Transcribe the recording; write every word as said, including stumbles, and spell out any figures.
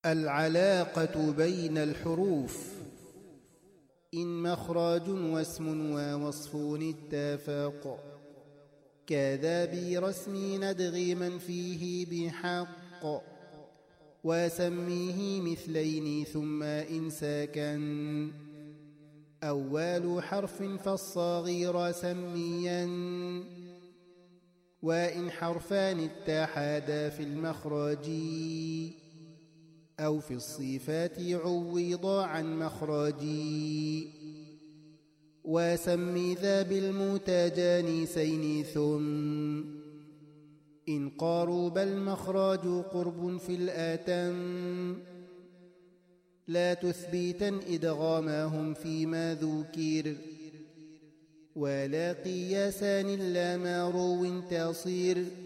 العلاقة بين الحروف. إن مخرج واسم ووصف اتفاق كذا برسم ندغ من فيه بحق وسميه مثلين ثم إن ساكن أول حرف فالصغير سميا وإن حرفان اتحادا في المخرج أو في الصفات عوضا عن مخرجي وسمي ذا بالمتجانسين ثم إن قارب المخرج قرب في الآتم لا تثبيتا إدغامهم فيما ذكر ولا قياسان لا مارو تصير